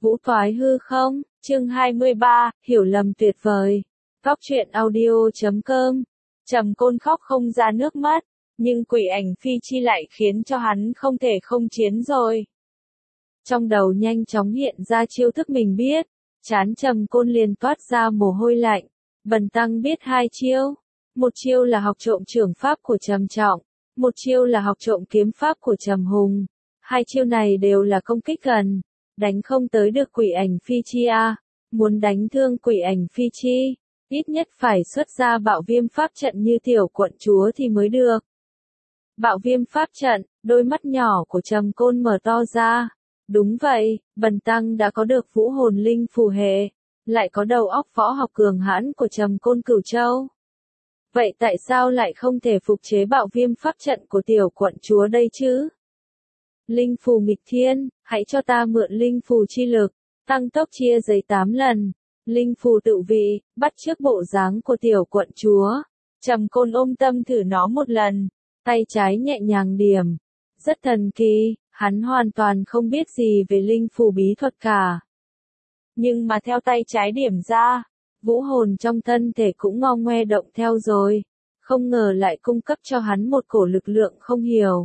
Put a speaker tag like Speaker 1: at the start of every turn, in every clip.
Speaker 1: Vũ toái hư không, chương 23, hiểu lầm tuyệt vời. Góc truyện audio.com. Trầm Côn khóc không ra nước mắt, nhưng quỷ ảnh phi chi lại khiến cho hắn không thể không chiến rồi. Trong đầu nhanh chóng hiện ra chiêu thức mình biết, trán Trầm Côn liền toát ra mồ hôi lạnh. Bần tăng biết hai chiêu, một chiêu là học trộm trưởng pháp của Trầm Trọng, một chiêu là học trộm kiếm pháp của Trầm Hùng. Hai chiêu này đều là công kích gần, đánh không tới được quỷ ảnh phi chi a. Muốn đánh thương quỷ ảnh phi chi, ít nhất phải xuất ra bạo viêm pháp trận như tiểu quận chúa thì mới được. Bạo viêm pháp trận, đôi mắt nhỏ của Trầm Côn mở to ra. Đúng vậy, bần tăng đã có được vũ hồn linh phù hệ, lại có đầu óc võ học cường hãn của Trầm Côn Cửu Châu. Vậy tại sao lại không thể phục chế bạo viêm pháp trận của tiểu quận chúa đây chứ? Linh phù nghịch thiên, hãy cho ta mượn linh phù chi lực, tăng tốc chia giấy 8 lần. Linh phù tự vị, bắt chước bộ dáng của tiểu quận chúa. Trầm Côn ôm tâm thử nó một lần, tay trái nhẹ nhàng điểm. Rất thần kỳ, hắn hoàn toàn không biết gì về linh phù bí thuật cả. Nhưng mà theo tay trái điểm ra, vũ hồn trong thân thể cũng ngo ngoe động theo rồi. Không ngờ lại cung cấp cho hắn một cổ lực lượng không hiểu.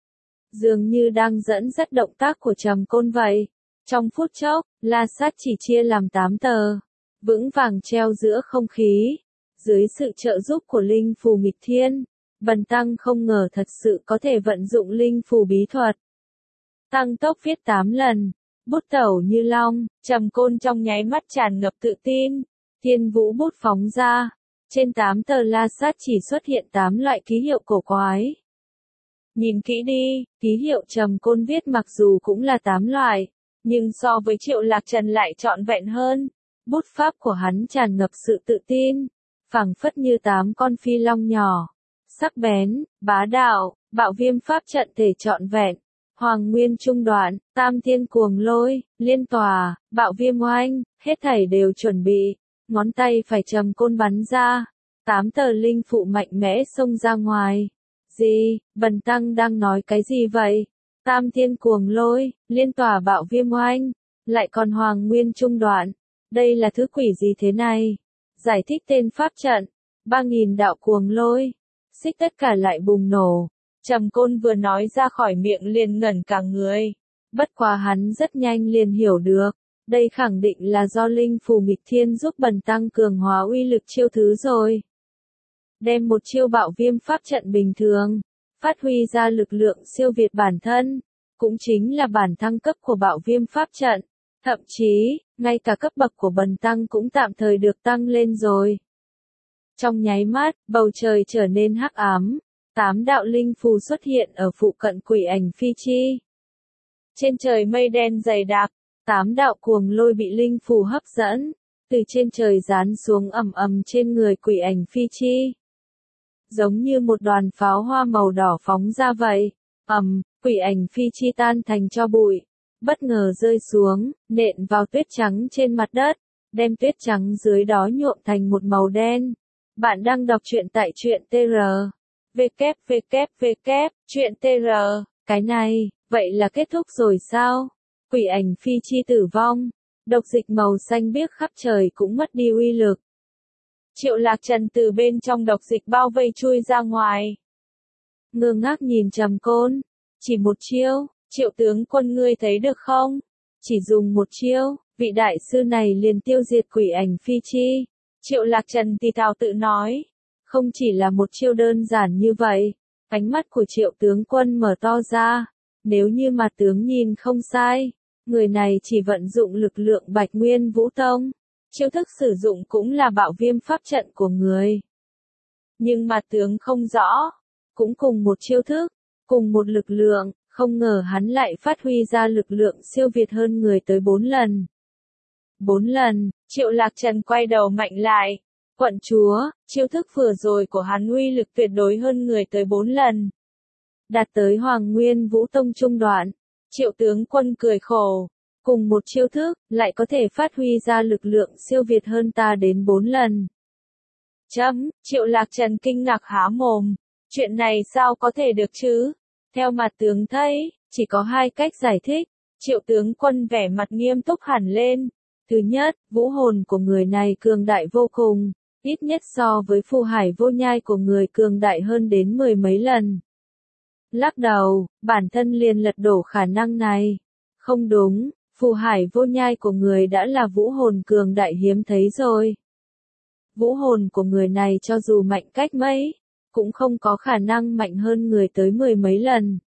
Speaker 1: Dường như đang dẫn dắt động tác của Trầm Côn vậy. Trong phút chốc, la sát chỉ chia làm 8 tờ, vững vàng treo giữa không khí. Dưới sự trợ giúp của linh phù nghịch thiên, bần tăng không ngờ thật sự có thể vận dụng linh phù bí thuật. Tăng tốc viết 8 lần, bút tẩu như long, Trầm Côn trong nháy mắt tràn ngập tự tin. Thiên vũ bút phóng ra, trên 8 tờ la sát chỉ xuất hiện 8 loại ký hiệu cổ quái. Nhìn kỹ đi, ký hiệu Trầm Côn viết mặc dù cũng là 8 loại, nhưng so với Triệu Lạc Trần lại trọn vẹn hơn. Bút pháp của hắn tràn ngập sự tự tin, phảng phất như 8 con phi long nhỏ, sắc bén, bá đạo, bạo viêm pháp trận thể trọn vẹn, hoàng nguyên trung đoạn, tam thiên cuồng lôi, liên tòa, bạo viêm oanh, hết thảy đều chuẩn bị. Ngón tay phải Trầm Côn bắn ra, 8 tờ linh phụ mạnh mẽ xông ra ngoài. Gì, bần tăng đang nói cái gì vậy? Tam thiên cuồng lôi, liên tỏa bạo viêm oanh, lại còn hoàng nguyên trung đoạn. Đây là thứ quỷ gì thế này? Giải thích tên pháp trận, 3000 đạo cuồng lôi, xích tất cả lại bùng nổ. Trầm Côn vừa nói ra khỏi miệng liền ngẩn cả người. Bất quá hắn rất nhanh liền hiểu được. Đây khẳng định là do linh phù nghịch thiên giúp bần tăng cường hóa uy lực chiêu thứ rồi. Đem một chiêu bạo viêm pháp trận bình thường, phát huy ra lực lượng siêu việt bản thân, cũng chính là bản thăng cấp của bạo viêm pháp trận. Thậm chí, ngay cả cấp bậc của bần tăng cũng tạm thời được tăng lên rồi. Trong nháy mắt, bầu trời trở nên hắc ám, 8 đạo linh phù xuất hiện ở phụ cận quỷ ảnh phi chi. Trên trời mây đen dày đặc, 8 đạo cuồng lôi bị linh phù hấp dẫn, từ trên trời giáng xuống ầm ầm trên người quỷ ảnh phi chi. Giống như một đoàn pháo hoa màu đỏ phóng ra vậy, quỷ ảnh phi chi tan thành tro bụi, bất ngờ rơi xuống, nện vào tuyết trắng trên mặt đất, đem tuyết trắng dưới đó nhuộm thành một màu đen. Bạn đang đọc truyện tại truyện tr. Truyện tr. Cái này, vậy là kết thúc rồi sao? Quỷ ảnh phi chi tử vong, độc dịch màu xanh biếc khắp trời cũng mất đi uy lực. Triệu Lạc Trần từ bên trong độc dịch bao vây chui ra ngoài. Ngơ ngác nhìn Trầm Côn, chỉ một chiêu, Triệu tướng quân ngươi thấy được không? Chỉ dùng một chiêu, vị đại sư này liền tiêu diệt quỷ ảnh phi chi. Triệu Lạc Trần thì thào tự nói, không chỉ là một chiêu đơn giản như vậy. Ánh mắt của Triệu tướng quân mở to ra, nếu như mà tướng nhìn không sai, người này chỉ vận dụng lực lượng Bạch Nguyên Vũ Tông. Chiêu thức sử dụng cũng là bạo viêm pháp trận của người. Nhưng mà tướng không rõ, cũng cùng một chiêu thức, cùng một lực lượng, không ngờ hắn lại phát huy ra lực lượng siêu việt hơn người tới 4 lần. 4 lần, Triệu Lạc Trần quay đầu mạnh lại. Quận chúa, chiêu thức vừa rồi của hắn uy lực tuyệt đối hơn người tới 4 lần. Đạt tới Hoàng Nguyên Vũ Tông trung đoạn, Triệu tướng quân cười khổ. Cùng một chiêu thức, lại có thể phát huy ra lực lượng siêu việt hơn ta đến 4 lần. Triệu Lạc Trần kinh ngạc há mồm. Chuyện này sao có thể được chứ? Theo mặt tướng thấy, chỉ có hai cách giải thích. Triệu tướng quân vẻ mặt nghiêm túc hẳn lên. Thứ nhất, vũ hồn của người này cường đại vô cùng, ít nhất so với phù hải vô nhai của người cường đại hơn đến 10 mấy lần. Lắc đầu, bản thân liền lật đổ khả năng này. Không đúng, phù hải vô nhai của người đã là vũ hồn cường đại hiếm thấy rồi. Vũ hồn của người này cho dù mạnh cách mấy, cũng không có khả năng mạnh hơn người tới 10 mấy lần.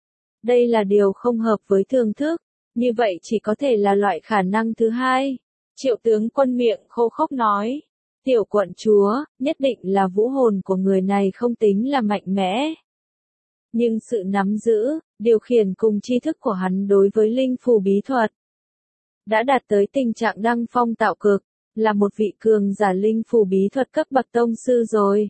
Speaker 1: Đây là điều không hợp với thường thức, như vậy chỉ có thể là loại khả năng thứ hai. Triệu tướng quân miệng khô khốc nói, tiểu quận chúa, nhất định là vũ hồn của người này không tính là mạnh mẽ. Nhưng sự nắm giữ, điều khiển cùng tri thức của hắn đối với linh phù bí thuật đã đạt tới tình trạng đăng phong tạo cực, là một vị cường giả linh phù bí thuật cấp bậc tông sư rồi.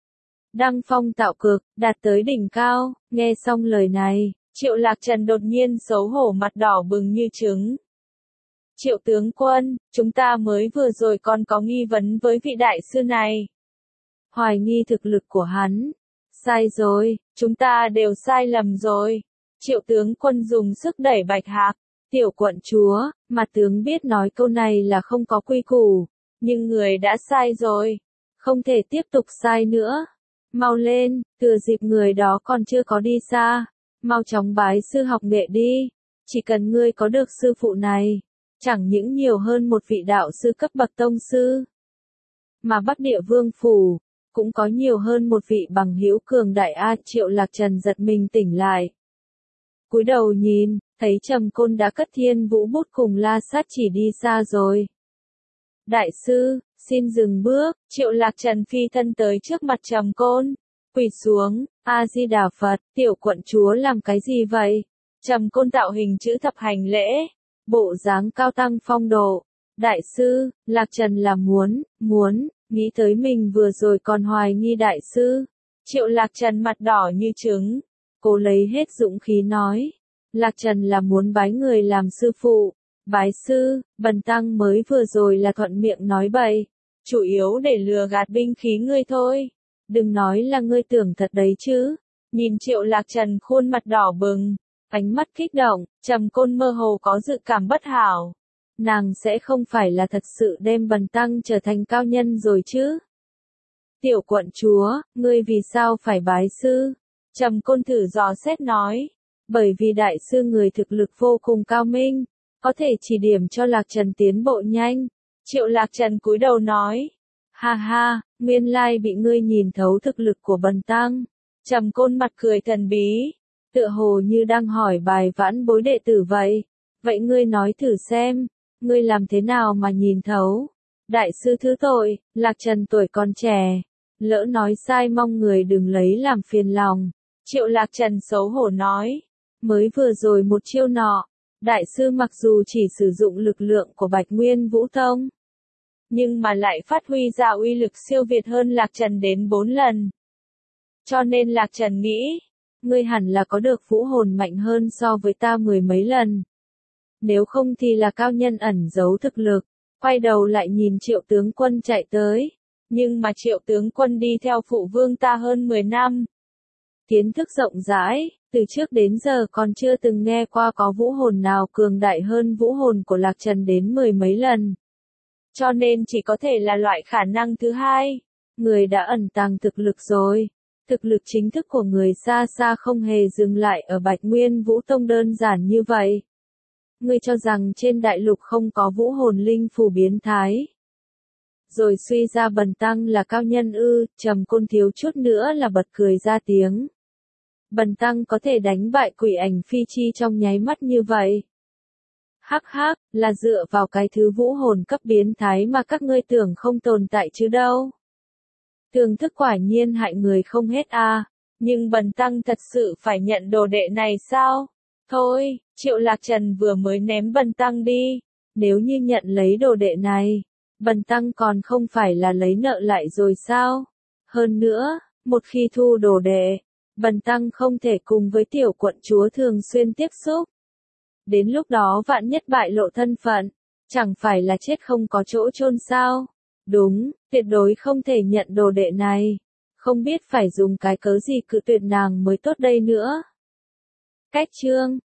Speaker 1: Đăng phong tạo cực, đạt tới đỉnh cao, nghe xong lời này, Triệu Lạc Trần đột nhiên xấu hổ mặt đỏ bừng như trứng. Triệu tướng quân, chúng ta mới vừa rồi còn có nghi vấn với vị đại sư này. Hoài nghi thực lực của hắn. Sai rồi, chúng ta đều sai lầm rồi. Triệu tướng quân dùng sức đẩy Bạch Hạc. Tiểu quận chúa, mà tướng biết nói câu này là không có quy củ, nhưng người đã sai rồi. Không thể tiếp tục sai nữa. Mau lên, thừa dịp người đó còn chưa có đi xa. Mau chóng bái sư học nghệ đi. Chỉ cần ngươi có được sư phụ này, chẳng những nhiều hơn một vị đạo sư cấp bậc tông sư, mà Bắc Địa Vương phủ cũng có nhiều hơn một vị bằng hữu cường đại. Triệu Lạc Trần giật mình tỉnh lại. Cúi đầu nhìn, thấy Trầm Côn đã cất Thiên Vũ bút cùng La Sát chỉ đi xa rồi. Đại sư, xin dừng bước. Triệu Lạc Trần phi thân tới trước mặt Trầm Côn, quỳ xuống. A Di Đà Phật, tiểu quận chúa làm cái gì vậy? Trầm Côn tạo hình chữ thập hành lễ, bộ dáng cao tăng phong độ. Đại sư, Lạc Trần là muốn, nghĩ tới mình vừa rồi còn hoài nghi đại sư. Triệu Lạc Trần mặt đỏ như trứng, cố lấy hết dũng khí nói. Lạc Trần là muốn bái người làm sư phụ. Bái sư, bần tăng mới vừa rồi là thuận miệng nói bậy, chủ yếu để lừa gạt binh khí ngươi thôi. Đừng nói là ngươi tưởng thật đấy chứ. Nhìn Triệu Lạc Trần khuôn mặt đỏ bừng, ánh mắt kích động, Trầm Côn mơ hồ có dự cảm bất hảo. Nàng sẽ không phải là thật sự đem bần tăng trở thành cao nhân rồi chứ? Tiểu quận chúa, ngươi vì sao phải bái sư? Trầm Côn thử dò xét nói. Bởi vì đại sư người thực lực vô cùng cao minh, có thể chỉ điểm cho Lạc Trần tiến bộ nhanh. Triệu Lạc Trần cúi đầu nói. Ha ha, nguyên lai bị ngươi nhìn thấu thực lực của bần tăng. Trầm Côn mặt cười thần bí, tựa hồ như đang hỏi bài vãn bối đệ tử vậy. Vậy ngươi nói thử xem, ngươi làm thế nào mà nhìn thấu? Đại sư thứ tội, Lạc Trần tuổi còn trẻ, lỡ nói sai mong người đừng lấy làm phiền lòng. Triệu Lạc Trần xấu hổ nói, mới vừa rồi một chiêu nọ, đại sư mặc dù chỉ sử dụng lực lượng của Bạch Nguyên Vũ Tông, nhưng mà lại phát huy ra uy lực siêu việt hơn Lạc Trần đến 4 lần. Cho nên Lạc Trần nghĩ, ngươi hẳn là có được vũ hồn mạnh hơn so với ta 10 mấy lần. Nếu không thì là cao nhân ẩn giấu thực lực. Quay đầu lại nhìn Triệu tướng quân chạy tới. Nhưng mà Triệu tướng quân đi theo phụ vương ta hơn 10 năm. Kiến thức rộng rãi, từ trước đến giờ còn chưa từng nghe qua có vũ hồn nào cường đại hơn vũ hồn của Lạc Trần đến 10 mấy lần. Cho nên chỉ có thể là loại khả năng thứ hai. Người đã ẩn tàng thực lực rồi. Thực lực chính thức của người xa xa không hề dừng lại ở Bạch Nguyên Vũ Tông đơn giản như vậy. Ngươi cho rằng trên đại lục không có vũ hồn linh phù biến thái. Rồi suy ra bần tăng là cao nhân ư? Trầm Côn thiếu chút nữa là bật cười ra tiếng. Bần tăng có thể đánh bại quỷ ảnh phi chi trong nháy mắt như vậy. Hắc hắc, là dựa vào cái thứ vũ hồn cấp biến thái mà các ngươi tưởng không tồn tại chứ đâu. Thường thức quả nhiên hại người không hết à, nhưng bần tăng thật sự phải nhận đồ đệ này sao? Thôi, Triệu Lạc Trần vừa mới ném bần tăng đi, nếu như nhận lấy đồ đệ này, bần tăng còn không phải là lấy nợ lại rồi sao? Hơn nữa, một khi thu đồ đệ, bần tăng không thể cùng với tiểu quận chúa thường xuyên tiếp xúc. Đến lúc đó vạn nhất bại lộ thân phận, chẳng phải là chết không có chỗ chôn sao? Đúng, tuyệt đối không thể nhận đồ đệ này. Không biết phải dùng cái cớ gì cự tuyệt nàng mới tốt đây nữa. Cách chương